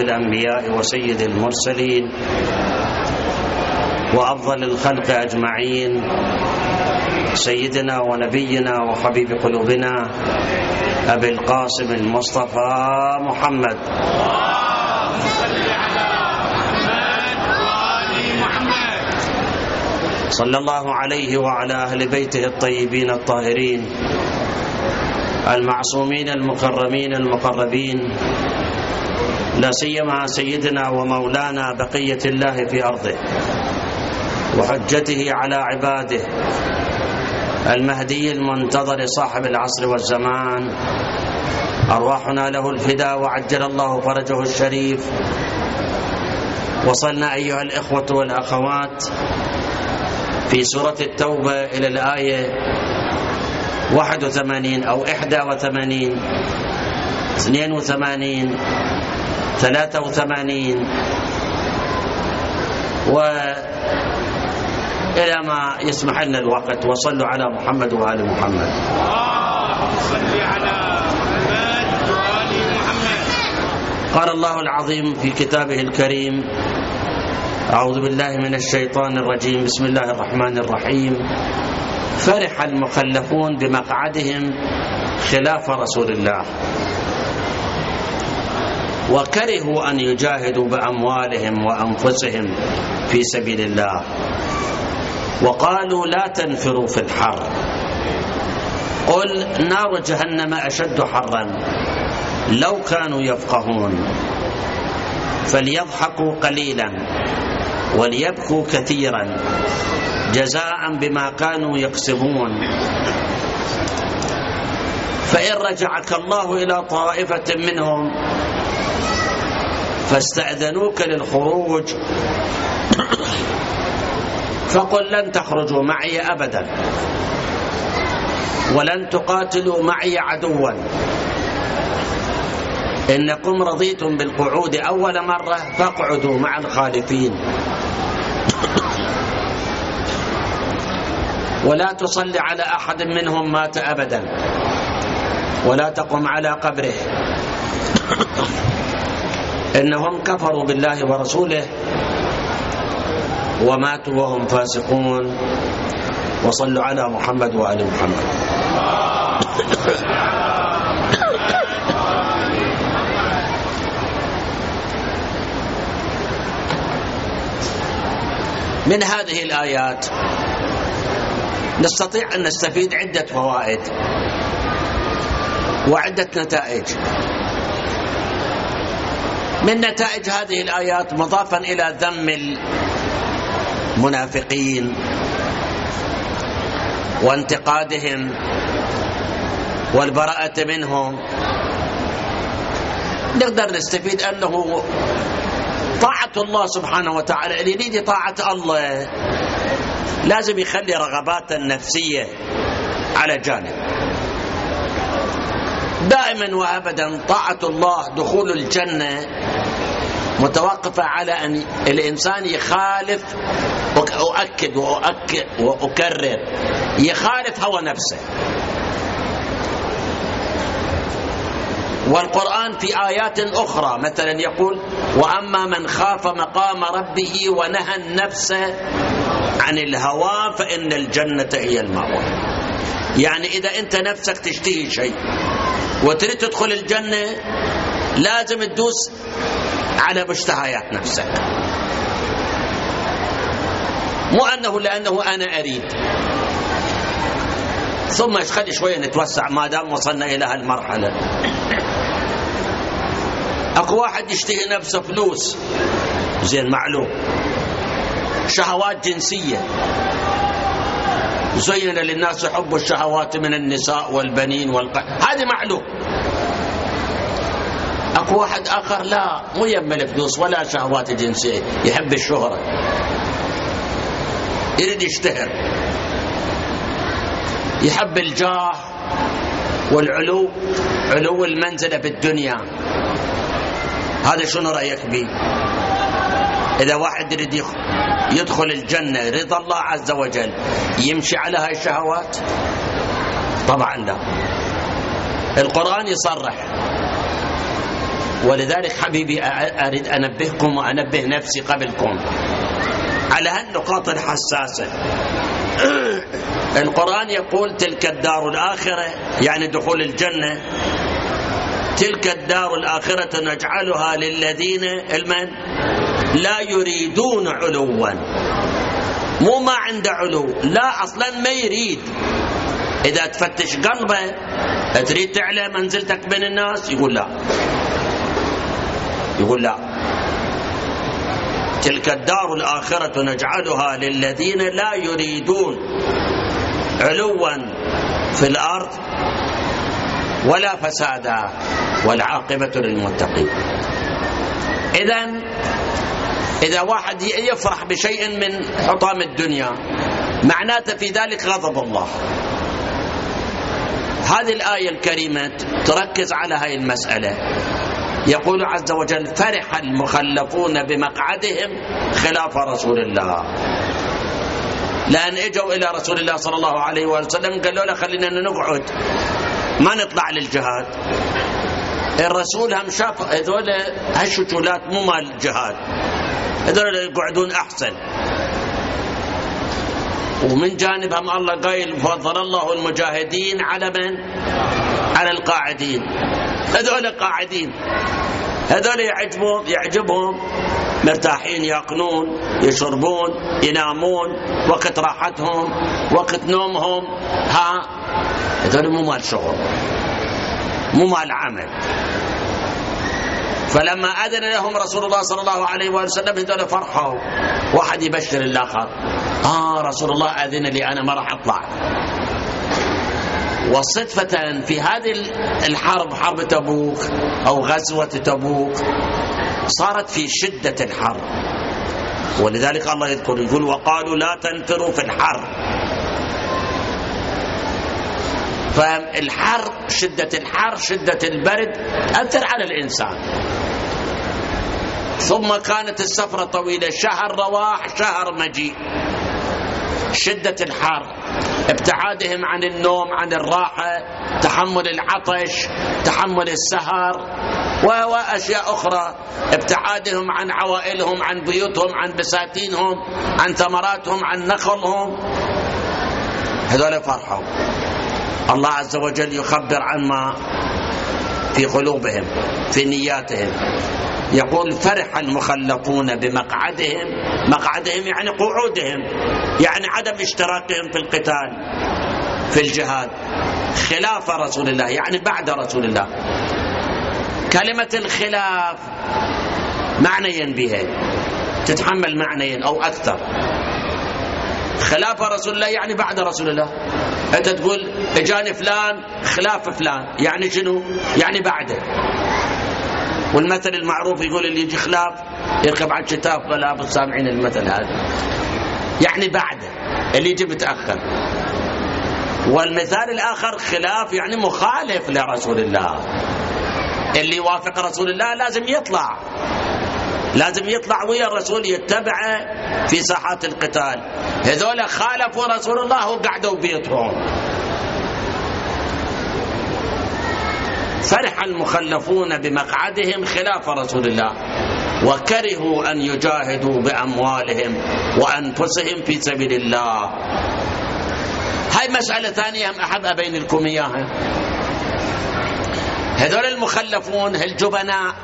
الأنبياء وسيد المرسلين وأفضل الخلق أجمعين، سيدنا ونبينا وحبيب قلوبنا أبي القاسم المصطفى محمد صلى الله عليه وعلى أهل بيته الطيبين الطاهرين المعصومين المكرمين المقربين، لا سيما سيدنا ومولانا بقية الله في أرضه وحجته على عباده المهدي المنتظر صاحب العصر والزمان، أرواحنا له الفداء وعجل الله فرجه الشريف. وصلنا أيها الإخوة والأخوات في سورة التوبة إلى الآية 81 أو 81 82 83 وإلى ما يسمح لنا الوقت. وصلوا على محمد وآل محمد. قال الله العظيم في كتابه الكريم: أعوذ بالله من الشيطان الرجيم، بسم الله الرحمن الرحيم. فرح المخلفون بمقعدهم خلاف رسول الله وكرهوا أن يجاهدوا بأموالهم وأنفسهم في سبيل الله وقالوا لا تنفروا في الحر، قل نار جهنم أشد حرا لو كانوا يفقهون فليضحكوا قليلا وليبكوا كثيرا جزاء بما كانوا يكسبون. فإن رجعك الله إلى طائفة منهم فاستأذنوك للخروج فقل لن تخرجوا معي أبدا ولن تقاتلوا معي عدوا إنكم رضيتم بالقعود أول مرة فاقعدوا مع الخالفين ولا تصل على أحد منهم مات أبدا ولا تقم على قبره إنهم كفروا بالله ورسوله وماتوا وهم فاسقون. وصلوا على محمد وآل محمد. من هذه الآيات نستطيع أن نستفيد عدة فوائد وعدة نتائج. من نتائج هذه الآيات مضافا إلى ذم المنافقين وانتقادهم والبراءة منهم، نقدر نستفيد أنه طاعة الله سبحانه وتعالى، اللي يريد طاعة الله لازم يخلي رغبات النفسية على جانب. دائما وأبدا طاعة الله دخول الجنة متوقفة على أن الإنسان يخالف، وأؤكد وأكرر، يخالف هوى نفسه. والقرآن في آيات أخرى مثلا يقول: وأما من خاف مقام ربه ونهى النفس عن الهوى فإن الجنة هي المأوى. يعني إذا أنت نفسك تشتهي شيء وتريد تدخل الجنة لازم تدوس على مشتهيات نفسك، مو أنه لأنه أنا أريد ثم خلي شوية نتوسع ما دام وصلنا إلى هالمرحلة. أكو واحد يشتهي نفسه فلوس، زين معلوم، شهوات جنسية، زين للناس يحبوا الشهوات من النساء والبنين هذه معلوم. أكو واحد آخر لا، مو يم الفلوس ولا شهوات جنسية، يحب الشهرة، يريد يشتهر، يحب الجاه والعلو، علو المنزلة بالدنيا. هذا شنو رأيك به؟ إذا واحد يريد يدخل الجنة رضا الله عز وجل يمشي على هاي الشهوات؟ طبعا لا. القرآن يصرح ولذلك حبيبي أريد أنبهكم وأنبه نفسي قبلكم على هالنقاط الحساسة. القرآن يقول تلك الدار الآخرة، يعني دخول الجنة، تلك الدار الآخرة نجعلها للذين المن لا يريدون علوا. مو ما عنده علو، لا أصلا ما يريد. إذا تفتش قلبه تريد تعلى منزلتك بين الناس، يقول لا، يقول لا. تلك الدار الآخرة نجعلها للذين لا يريدون علوا في الأرض ولا فسادا والعاقبة للمتقين. إذا واحد يفرح بشيء من حطام الدنيا معناته في ذلك غضب الله. هذه الآية الكريمة تركز على هذه المسألة. يقول عز وجل فرح المخلفون بمقعدهم خلاف رسول الله، لأن اجوا إلى رسول الله صلى الله عليه وسلم قالوا له خلينا نقعد ما نطلع للجهاد. الرسول هم شاف هذول هالشتولات مو مال الجهاد، هذول يقعدون أحسن. ومن جانبهم الله قايل فضل الله المجاهدين على من؟ على القاعدين. هذول قاعدين، هذول يعجبهم مرتاحين، يأكلون يشربون ينامون، وقت راحتهم وقت نومهم، هذول مو مال شغل، مو مال عمل. فلما أذن لهم رسول الله صلى الله عليه وسلم هذول فرحوا. واحد يبشر الآخر رسول الله أذن لي أنا ما راح أطلع. وصدفة في هذه الحرب، حرب تبوك أو غزوة تبوك، صارت في شدة الحرب، ولذلك الله يذكر يقول وقالوا لا تنفروا في الحر. فالحر، شدة الحر، شدة البرد أثر على الإنسان. ثم كانت السفرة طويلة، شهر رواح شهر مجيء. شدة الحر، ابتعادهم عن النوم، عن الراحة، تحمل العطش، تحمل السهر وأشياء أخرى، ابتعادهم عن عوائلهم، عن بيوتهم، عن بساتينهم، عن ثمراتهم، عن نخلهم، هذول فرحوا. الله عز وجل يخبر عن ما في قلوبهم، في نياتهم. يقول فرح المخلفون بمقعدهم، مقعدهم يعني قعودهم، يعني عدم اشتراكهم في القتال في الجهاد، خلاف رسول الله يعني بعد رسول الله. كلمة الخلاف معنيين بها، تتحمل معنيين أو أكثر. خلاف رسول الله يعني بعد رسول الله. أنت تقول اجاني فلان خلاف فلان، يعني شنو؟ يعني بعده. والمثل المعروف يقول اللي يجي خلاف يركب على الشتاف ولا بالسامعين المثل هذا، يعني بعده اللي يجي متأخر. والمثال الآخر خلاف يعني مخالف لرسول الله. اللي يوافق رسول الله لازم يطلع، لازم يطلع ويا الرسول يتبعه في ساحات القتال. هذول خالفوا رسول الله وقعدوا بيتهم. فرح المخلفون بمقعدهم خلاف رسول الله وكرهوا أن يجاهدوا بأموالهم وأنفسهم في سبيل الله. هاي مسألة ثانية هم أحب أبين لكم إياها. هذول المخلفون الجبناء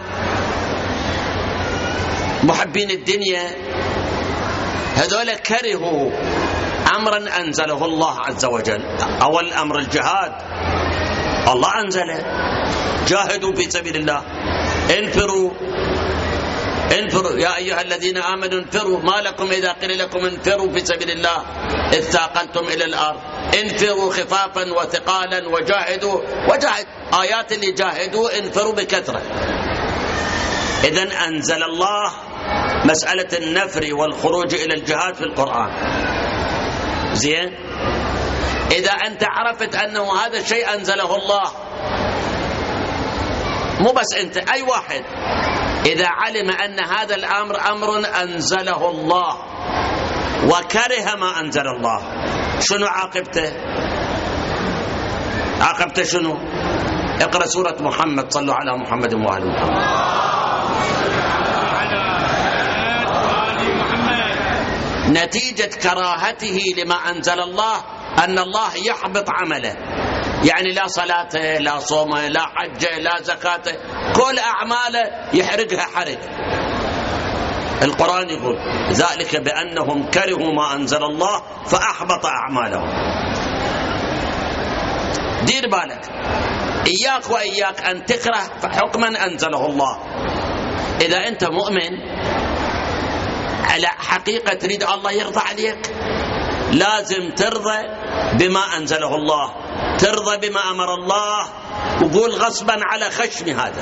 محبين الدنيا، هذول كرهوا أمرا أنزله الله عز وجل. أول أمر الجهاد الله أنزله، جاهدوا في سبيل الله، انفروا يا أيها الذين آمنوا انفروا، ما لكم إذا قيل لكم انفروا في سبيل الله إذ ثاقلتم إلى الأرض، انفروا خفافا وثقالا وجاهدوا. آيات اللي جاهدوا انفروا بكثرة. إذن أنزل الله مسألة النفر والخروج إلى الجهاد في القرآن. زين، إذا أنت عرفت أنه هذا الشيء أنزله الله، مو بس أنت، أي واحد إذا علم أن هذا الأمر أمر أنزله الله وكره ما أنزل الله، شنو عاقبته؟ عاقبته شنو؟ اقرأ سورة محمد، صلوا على محمد وآل محمد. نتيجة كراهته لما أنزل الله أن الله يحبط عمله، يعني لا صلاته لا صومه لا حجه لا زكاته، كل أعماله يحرقها حرق. القرآن يقول ذلك بأنهم كرهوا ما أنزل الله فأحبط أعمالهم. دير بالك، إياك وإياك أن تكره حكما أنزله الله. إذا أنت مؤمن على حقيقة تريد الله يرضى عليك، لازم ترضى بما أنزله الله، ترضى بما أمر الله، وقول غصبا على خشمي هذا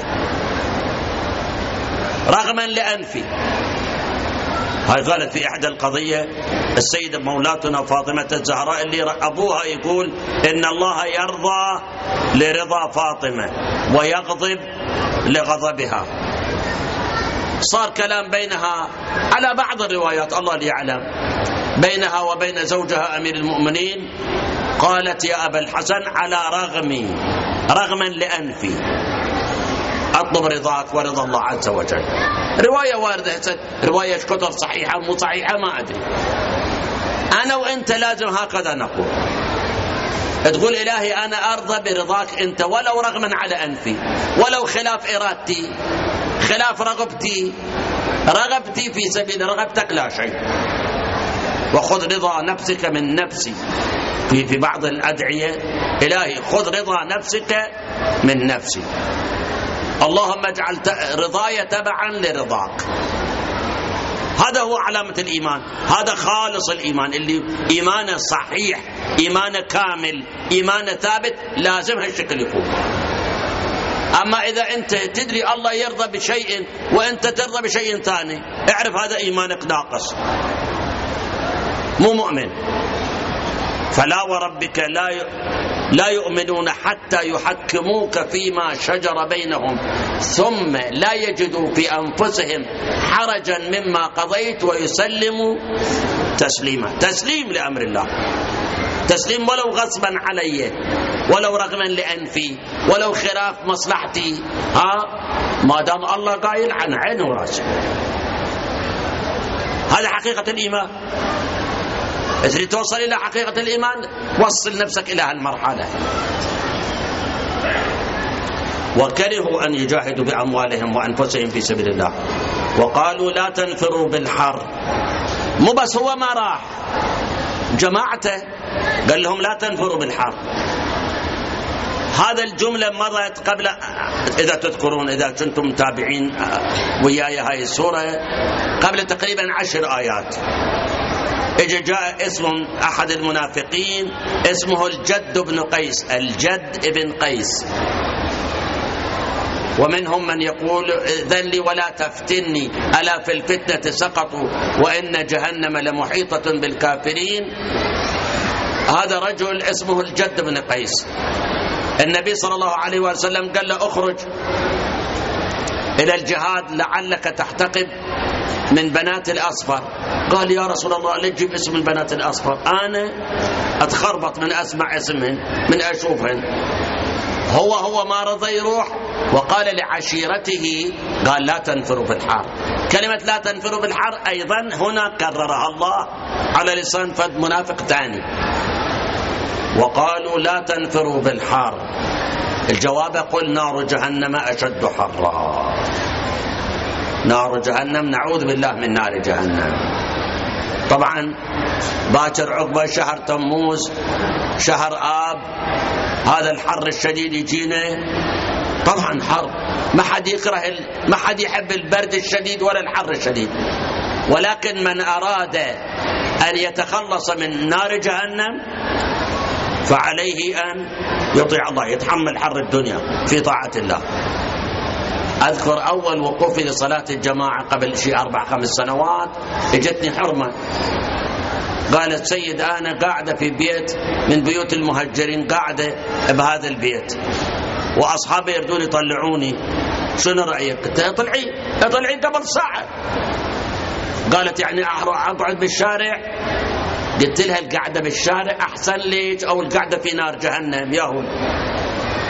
رغما لأنفي. هاي قالت في إحدى القضية السيدة مولاتنا فاطمة الزهراء اللي أبوها يقول إن الله يرضى لرضا فاطمة ويغضب لغضبها. صار كلام بينها على بعض الروايات الله اللي يعلم، بينها وبين زوجها أمير المؤمنين، قالت يا أبا الحسن على رغمي رغما لأنفي أطلب رضاك ورضا الله عز وجل. رواية واردة، رواية كتر صحيحة مو صحيحة ما أدري. أنا وأنت لازم هكذا نقول، تقول إلهي أنا أرضى برضاك أنت ولو رغما على أنفي، ولو خلاف إرادتي خلاف رغبتي في سبيل رغبتك لا شيء. وخذ رضا نفسك من نفسي، في بعض الأدعية إلهي خذ رضا نفسك من نفسي، اللهم اجعل رضاي تبعا لرضاك. هذا هو علامة الإيمان، هذا خالص الإيمان اللي إيمانه صحيح، إيمانه كامل، إيمانه ثابت، لازم هالشكل يكون. أما إذا أنت تدري الله يرضى بشيء وأنت ترضى بشيء ثاني، اعرف هذا إيمانك ناقص، مو مؤمن. فلا وربك لا يؤمنون حتى يحكموك فيما شجر بينهم ثم لا يجدوا في أنفسهم حرجا مما قضيت ويسلموا تسليما. تسليم لأمر الله، تسليم ولو غصبا علي، ولو رغما لأنفي، ولو خلاف مصلحتي، ما دام الله قايل عن عين وراسه. هذا حقيقة الإيمان. تريد توصل إلى حقيقة الإيمان، وصل نفسك إلى هالمرحلة. وكرهوا أن يجاهدوا بأموالهم وأنفسهم في سبيل الله وقالوا لا تنفروا بالحر. مو بس هو ما راح، جماعته قال لهم لا تنفروا بالحر. هذا الجملة مرت قبل، إذا تذكرون إذا كنتم متابعين وياي هاي السورة، قبل تقريبا 10 آيات. جاء اسم أحد المنافقين اسمه الجد بن قيس، الجد بن قيس، ومنهم من يقول ذل لي ولا تفتني ألا في الفتنة سقطوا وإن جهنم لمحيطة بالكافرين. هذا رجل اسمه الجد بن قيس. النبي صلى الله عليه وسلم قال له اخرج إلى الجهاد لعلك تحتقب من بنات الأصفر. قال يا رسول الله ليه تجيب اسم البنات الأصفر؟ أنا أتخربط من أسمع اسمهن، من أشوفهن. هو ما رضى يروح، وقال لعشيرته قال لا تنفروا بالحر. كلمة لا تنفروا بالحر أيضا هنا كررها الله على لسان فد منافق ثاني. وقالوا لا تنفروا بالحر. الجواب قل نار جهنم أشد حرا. نار جهنم، نعوذ بالله من نار جهنم. طبعا باكر عقبة شهر تموز شهر آب، هذا الحر الشديد يجينا. طبعا حر، ما حد يكره، ما حد يحب البرد الشديد ولا الحر الشديد، ولكن من أراد أن يتخلص من نار جهنم فعليه أن يطيع الله، يتحمل حر الدنيا في طاعة الله. أذكر أول وقوفي لصلاة الجماعة قبل شيء 4-5 سنوات، اجتني حرمة، قالت سيد أنا قاعدة في بيت من بيوت المهجرين، قاعدة بهذا البيت وأصحابي يردون يطلعوني، شنو رأيك؟ قلت طلعين قبل ساعة. قالت يعني أقعد بالشارع؟ قلت لها القعدة بالشارع أحسن ليك أو القعدة في نار جهنم؟ ياهو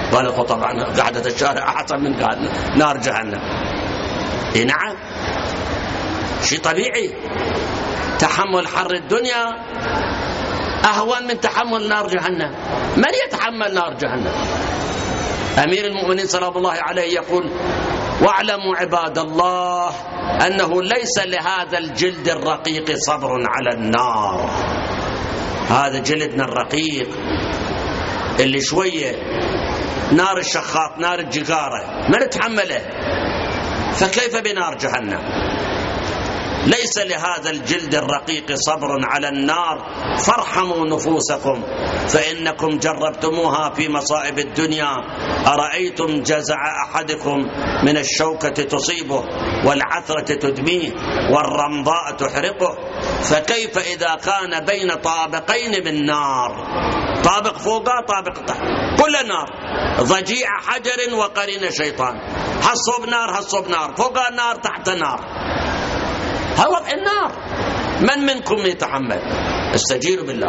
قال طبعا قعدة الشارع أحسن من نار جهنم. نعم، شيء طبيعي. تحمل حر الدنيا أهون من تحمل نار جهنم. من يتحمل نار جهنم؟ أمير المؤمنين سلام الله عليه يقول: واعلموا عباد الله أنه ليس لهذا الجلد الرقيق صبر على النار. هذا جلدنا الرقيق اللي شوية نار الشخاط، نار الجغارة، ما نتحمله، فكيف بنار جهنم؟ ليس لهذا الجلد الرقيق صبر على النار، فارحموا نفوسكم فإنكم جربتموها في مصائب الدنيا. أرأيتم جزع أحدكم من الشوكة تصيبه والعثرة تدميه والرمضاء تحرقه، فكيف إذا كان بين طابقين من نار، طابق فوقه طابق تحت، كل نار، ضجيع حجر وقرين شيطان، هالصوب نار هالصوب نار، فوقه نار تحت نار، هو النار. من منكم يتحمل؟ استجيروا بالله.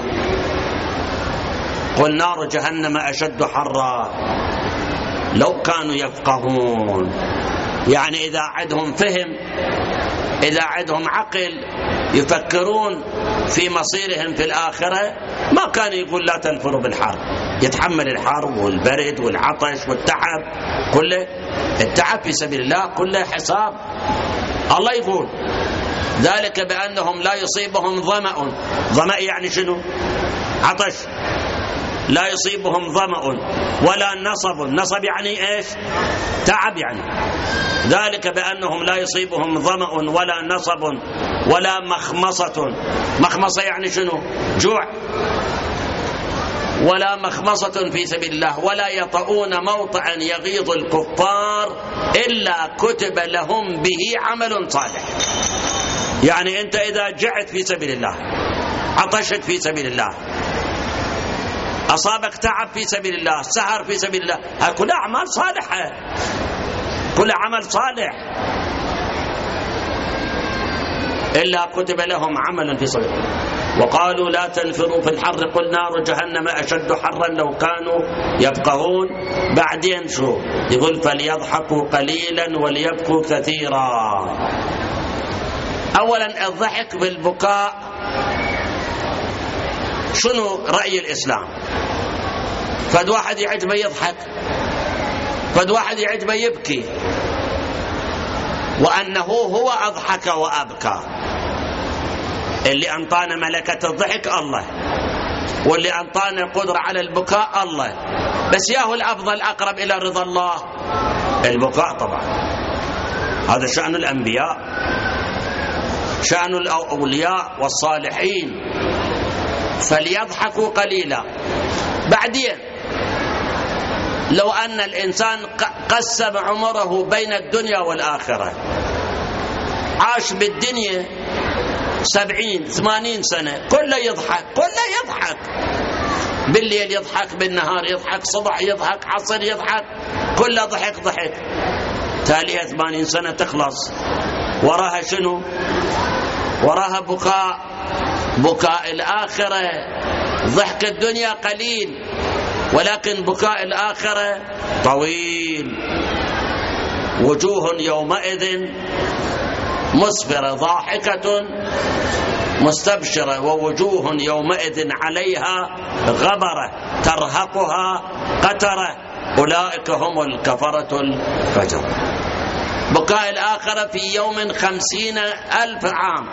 قل نار جهنم أشد حرا لو كانوا يفقهون. يعني إذا عندهم فهم، إذا عندهم عقل، يفكرون في مصيرهم في الآخرة، ما كان يقول لا تنفروا بالحرب. يتحمل الحرب والبرد والعطش والتعب كله. التعب في سبيل الله كله حساب. الله يقول: ذلك بأنهم لا يصيبهم ظمأ. ظمأ يعني شنو؟ عطش. لا يصيبهم ظمأ ولا نصب. نصب يعني إيش؟ تعب يعني. ذلك بأنهم لا يصيبهم ظمأ ولا نصب ولا مخمصة. مخمصة يعني شنو؟ جوع. ولا مخمصة في سبيل الله ولا يطؤون موطئا يغيظ الكفار إلا كتب لهم به عمل صالح. يعني أنت إذا جعت في سبيل الله، عطشت في سبيل الله، أصابك تعب في سبيل الله، سهر في سبيل الله، هذه كلها أعمال صالحة، كل عمل صالح، إلا كتب لهم عمل في سبيل الله. وقالوا لا تنفروا في الحر قل نار جهنم أشد حرا لو كانوا يفقهون. بعدين شو يقول؟ فليضحكوا قليلا وليبكوا كثيرا. أولا الضحك بالبكاء شنو رأي الإسلام؟ فد واحد يعجبه يضحك، فد واحد يعجبه يبكي، وأنه هو أضحك وأبكى. اللي أنطانا ملكة الضحك الله، واللي أنطانا قدرة على البكاء الله، بس ياهو الأفضل أقرب إلى رضا الله البكاء طبعا. هذا شأن الأنبياء، شأن الأولياء والصالحين. فليضحكوا قليلا. بعدين لو أن الإنسان قسم عمره بين الدنيا والآخرة، عاش بالدنيا 70-80 سنة، كله يضحك، كله يضحك، بالليل يضحك، بالنهار يضحك، صبح يضحك، عصر يضحك، كله ضحك ضحك، تاليها 80 سنة تخلص، وراها شنو؟ وراها بكاء، بكاء الآخرة. ضحك الدنيا قليل، ولكن بكاء الآخرة طويل. وجوه يومئذ مسفرة ضاحكة مستبشرة، ووجوه يومئذ عليها غبرة ترهقها قترة، أولئك هم الكفرة الفجر. بكاء الآخرة في يوم 50,000 عام،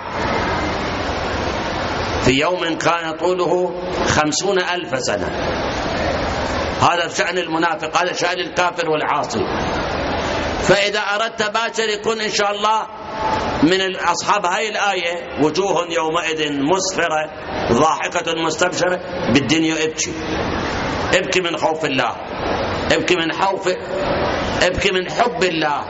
في يوم كان طوله 50,000 سنة. هذا شأن المنافق، هذا شأن الكافر والعاصي. فإذا أردت باكر يكون إن شاء الله من أصحاب هاي الآية: وجوه يومئذ مسفرة ضاحكة مستبشرة. بالدنيا ابكي، ابكي من خوف الله، ابكي من خوف، ابكي من حب الله،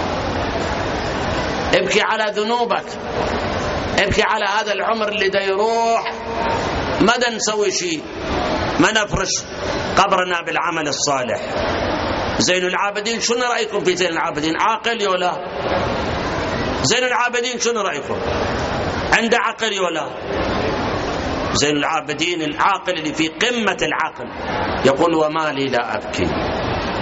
ابكي على ذنوبك، ابكي على هذا العمر اللي دا يروح، ما دا نسوي شيء، ما نفرش قبرنا بالعمل الصالح. زين العابدين شنو رأيكم في زين العابدين؟ عاقل ولا؟ زين العابدين شنو رأيكم؟ عنده عقل ولا؟ زين العابدين العاقل اللي في قمة العقل يقول: وما لي لا أبكي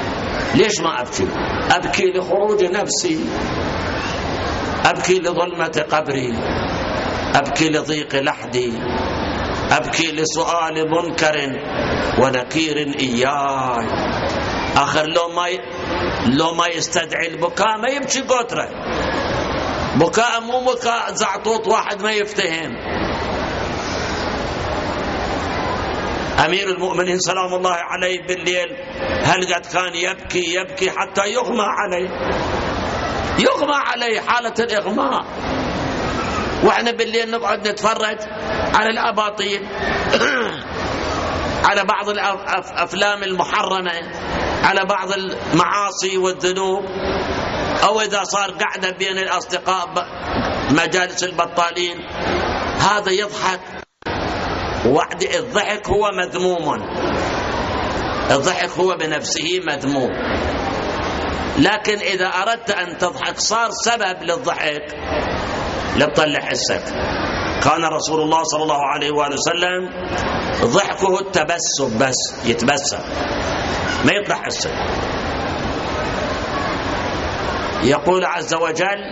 ليش ما أبكي؟ أبكي لخروج نفسي، أبكي لظلمة قبري، أبكي لضيق لحدي، أبكي لسؤال منكر ونكير إياي. آخر لو ما يستدعي البكاء ما يبكي قطرة. بكاء مو بكاء زعطوط واحد ما يفتهم. أمير المؤمنين سلام الله عليه بالليل هل قد كان يبكي حتى يغمى عليه حالة الإغماء، وإحنا بالليل نقعد نتفرج على الأباطيل على بعض الأفلام المحرمة، على بعض المعاصي والذنوب، أو إذا صار قاعدة بين الأصدقاء مجالس البطالين هذا يضحك. وعد الضحك هو مذموم، الضحك هو بنفسه مذموم، لكن إذا أردت أن تضحك صار سبب للضحك لتطلع حسك. كان رسول الله صلى الله عليه وآله وسلم ضحكه التبسم، بس يتبسم ما يطلع حسك. يقول عز وجل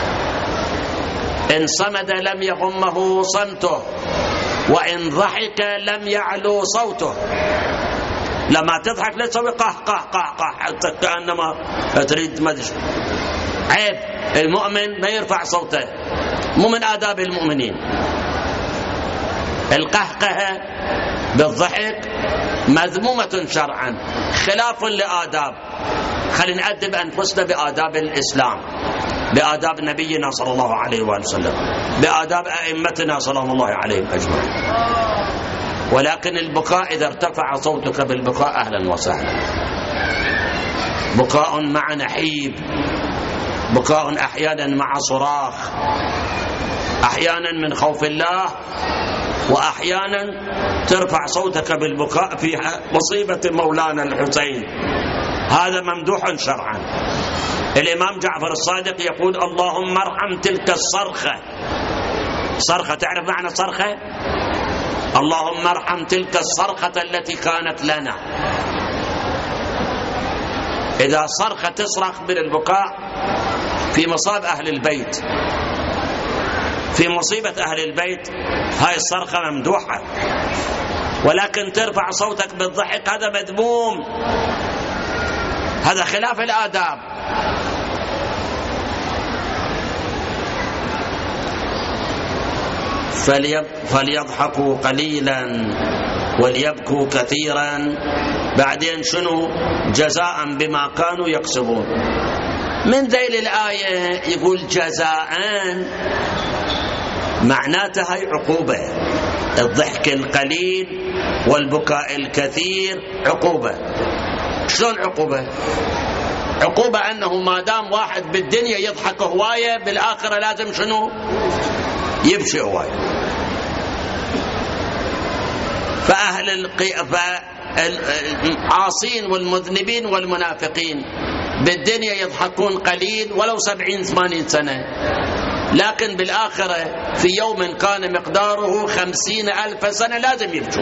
إن صمد لم يغمه صمته وإن ضحك لم يعلو صوته. لما تضحك لا تسوي قه قه قه قه حتى كأنما تريد ما تدري. عيب، المؤمن ما يرفع صوته، مو من آداب المؤمنين. القهقه بالضحك مذمومة شرعا، خلاف لآداب. خلينا نأدب أنفسنا بآداب الإسلام، بآداب نبينا صلى الله عليه وآله وسلم، بآداب أئمتنا صلى الله عليهم أجمعين. ولكن البكاء إذا ارتفع صوتك بالبكاء أهلا وسهلا. بكاء مع نحيب، بكاء أحيانا مع صراخ، أحيانا من خوف الله، وأحيانا ترفع صوتك بالبكاء في مصيبة مولانا الحسين، هذا ممدوح شرعا. الإمام جعفر الصادق يقول اللهم ارحم تلك الصرخة. صرخة، تعرف معنى صرخة؟ اللهم ارحم تلك الصرخة التي كانت لنا. إذا صرخة تصرخ بالبكاء في مصاب أهل البيت، في مصيبة أهل البيت، هاي الصرخة ممدوحة. ولكن ترفع صوتك بالضحك هذا مذموم، هذا خلاف الآداب. فليضحكوا قليلا وليبكوا كثيرا. بعدين شنو؟ جزاء بما كانوا يكسبون. من ذيل الآية يقول جزاء، معناتها هي عقوبة. الضحك القليل والبكاء الكثير عقوبة. شلون عقوبة؟ عقوبة أنه ما دام واحد بالدنيا يضحك هواية، بالآخرة لازم شنو؟ يبكي هواية. العاصين والمذنبين والمنافقين بالدنيا يضحكون قليل ولو 70-80 سنة، لكن بالآخرة في يوم كان مقداره 50,000 سنة لازم يبكوا،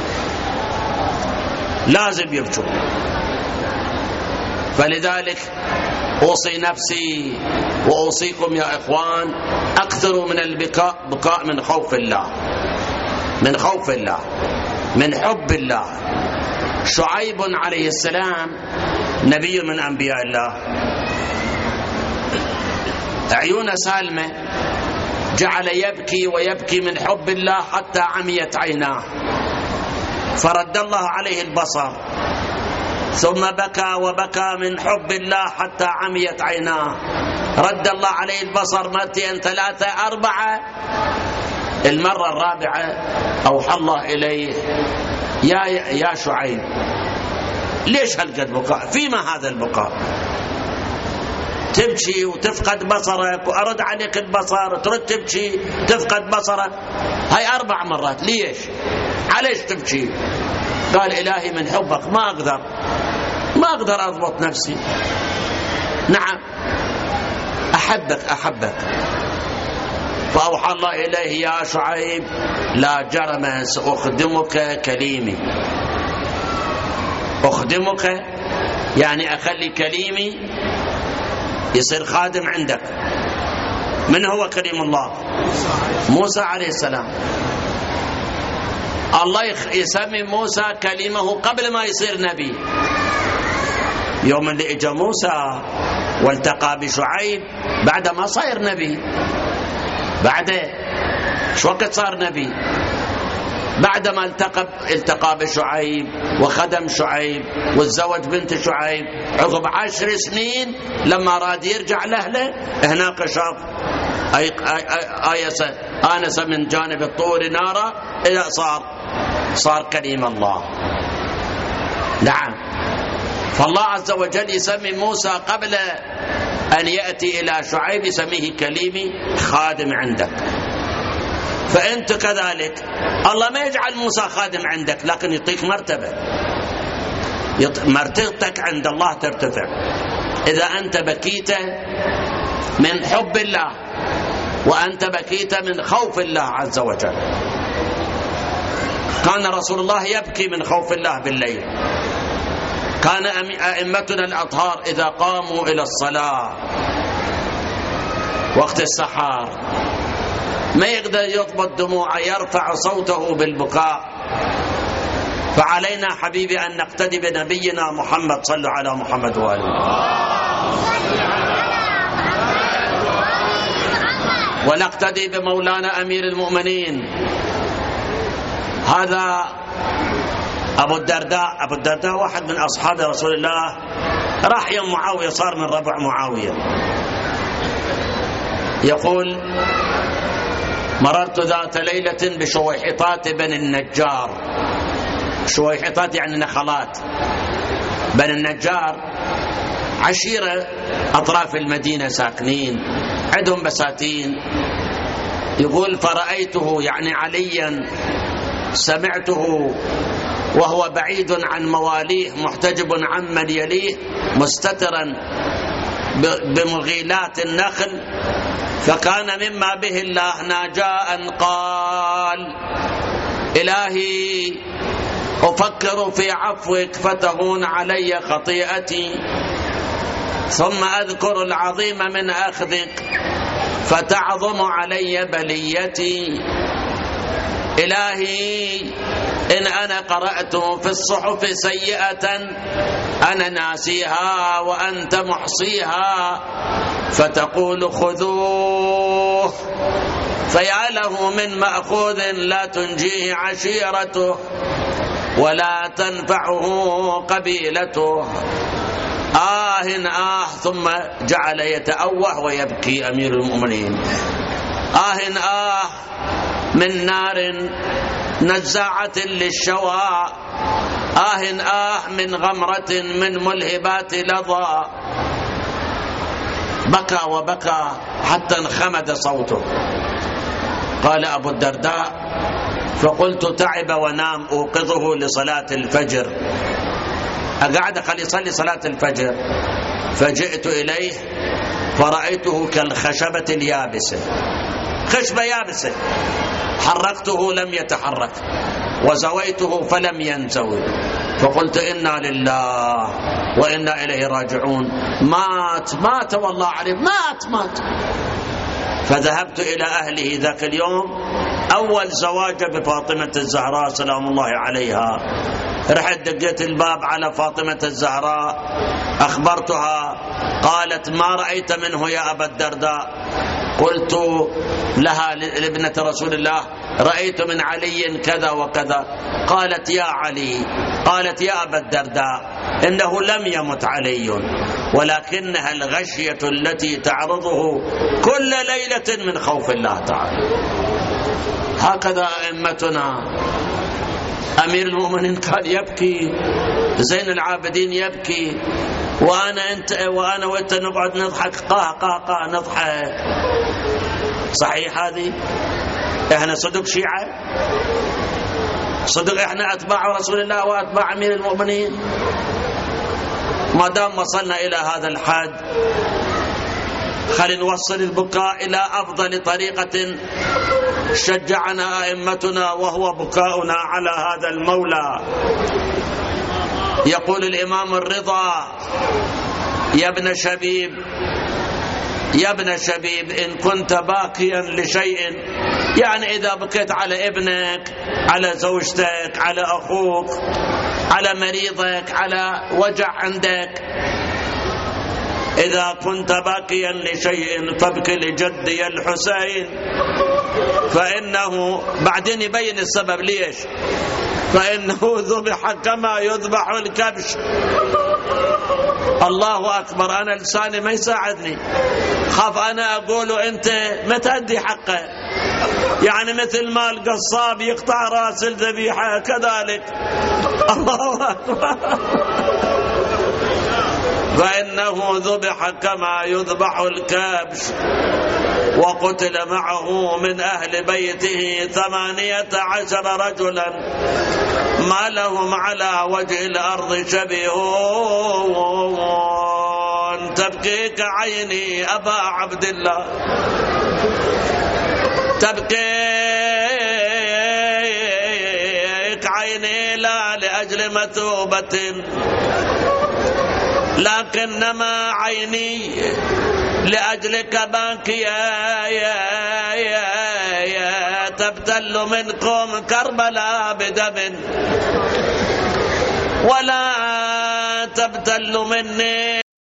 لازم يبكوا. فلذلك أوصي نفسي وأوصيكم يا إخوان أكثروا من البكاء، بكاء من خوف الله، من خوف الله، من حب الله. شعيب عليه السلام نبي من أنبياء الله، عيونه سالمة، جعل يبكي ويبكي من حب الله حتى عميت عيناه، فرد الله عليه البصر، ثم بكى وبكى من حب الله حتى عميت عيناه، رد الله عليه البصر مرتين 3 4، المرة الرابعة أوحى الله إليه يا شعيب ليش هالقد بكاء؟ فيما هذا البكاء؟ تبكي وتفقد بصرك وأرد عليك البصر، ترد تبكي تفقد بصرك، هاي 4 مرات، ليش؟ عليش تبكي؟ قال إلهي من حبك ما أقدر أضبط نفسي. نعم أحبك. فأوحى الله إليه يا شعيب لا جرم سأخدمك كليمي، أخدمك يعني أخلي كليمي يصير خادم عندك. من هو كليم الله؟ موسى عليه السلام. الله يسمي موسى كليمه قبل ما يصير نبي. يوم اللي اجى موسى والتقى بشعيب بعد ما صاير نبي، بعده شو وقت صار نبي؟ بعدما التقى بشعيب وخدم شعيب وتزوج بنت شعيب، عقب 10 سنين لما راد يرجع لأهله هناك شاف آنس من جانب الطور نارا إلى صار كليم الله. نعم. فالله عز وجل يسمي موسى قبل أن يأتي إلى شعيب يسميه كليمي خادم عندك. فأنت كذلك الله ما يجعل موسى خادم عندك، لكن يعطيك مرتبة، مرتبتك عند الله ترتفع إذا أنت بكيت من حب الله وأنت بكيت من خوف الله عز وجل. كان رسول الله يبكي من خوف الله بالليل. كان أئمتنا الأطهار إذا قاموا إلى الصلاة وقت السحار ما يقدر يضبط دموعه، يرفع صوته بالبكاء. فعلينا حبيبي أن نقتدي بنبينا محمد. صلوا على محمد وآله. ونقتدي بمولانا أمير المؤمنين. هذا أبو الدرداء. أبو الدرداء واحد من أصحاب رسول الله، راح يوم معاوية، صار من ربع معاوية. يقول: مررت ذات ليلة بشويحطات بني النجار. شويحطات يعني نخلات. بني النجار عشيرة أطراف المدينة ساكنين، عندهم بساتين. يقول: فرأيته يعني عليا، سمعته وهو بعيد عن مواليه محتجب عمن يليه مستترا بمغيلات النخل، فكان مما به الله ناجاء قال: إلهي أفكر في عفوك فتهون علي خطيئتي، ثم أذكر العظيم من أخذك فتعظم علي بليتي. إلهي إن أنا قرأت في الصحف سيئة أنا ناسيها وأنت محصيها، فتقول خذوه، فيا له من مأخوذ لا تنجيه عشيرته ولا تنفعه قبيلته. ثم جعل يتأوه ويبكي أمير المؤمنين. من نار نزاعة للشوى، من غمرة من ملهبات لظى. بكى وبكى حتى انخمد صوته. قال أبو الدرداء: فقلت تعب ونام أوقظه لصلاة الفجر. أقعد خلي يصلي صلاة الفجر، فجئت إليه فرأيته كالخشبة اليابسة، خشبة يابسة، حركته لم يتحرك وزويته فلم ينزوي. فقلت: إنا لله وإنا إليه راجعون. مات والله عليه، مات. فذهبت إلى أهله ذاك اليوم، أول زواجه بفاطمة الزهراء سلام الله عليها. رحت دقيت الباب على فاطمة الزهراء، أخبرتها. قالت: ما رأيت منه يا أبا الدرداء؟ قلت لها لابنة رسول الله: رأيت من علي كذا وكذا. قالت: يا علي، قالت: يا أبا الدرداء، إنه لم يمت علي، ولكنها الغشية التي تعرضه كل ليلة من خوف الله تعالى. هكذا أئمتنا. أمير المؤمنين كان يبكي، زين العابدين يبكي، وأنا وأنت نقعد نضحك قا نضحك. صحيح هذه؟ إحنا صدق شيعة؟ صدق إحنا أتباع رسول الله وأتباع أمير المؤمنين؟ ما دام وصلنا إلى هذا الحد، خلينا نوصل البكاء إلى أفضل طريقة شجعنا أئمتنا، وهو بكاؤنا على هذا المولى. يقول الإمام الرضا: يا ابن شبيب إن كنت باكيا لشيء، يعني إذا بكيت على ابنك، على زوجتك، على أخوك، على مريضك، على وجع عندك، إذا كنت باكيا لشيء فابك لجدي الحسين، فإنه بعدين يبين السبب ليش، فإنه ذبح كما يذبح الكبش. الله أكبر. أنا لساني ما يساعدني، خاف أنا أقول أنت ما تأدي حقه، يعني مثل ما القصاب يقطع رأس الذبيحة كذلك. الله أكبر. فإنه ذبح كما يذبح الكبش، وقتل معه من أهل بيته 18 رجلا ما لهم على وجه الأرض شبيهون. تبكيك عيني أبا عبد الله، تبكيك عيني لا لأجل مثوبة، لكنما عيني لأجلك باكيا، تبتل منكم كربلاء بدم ولا تبتل مني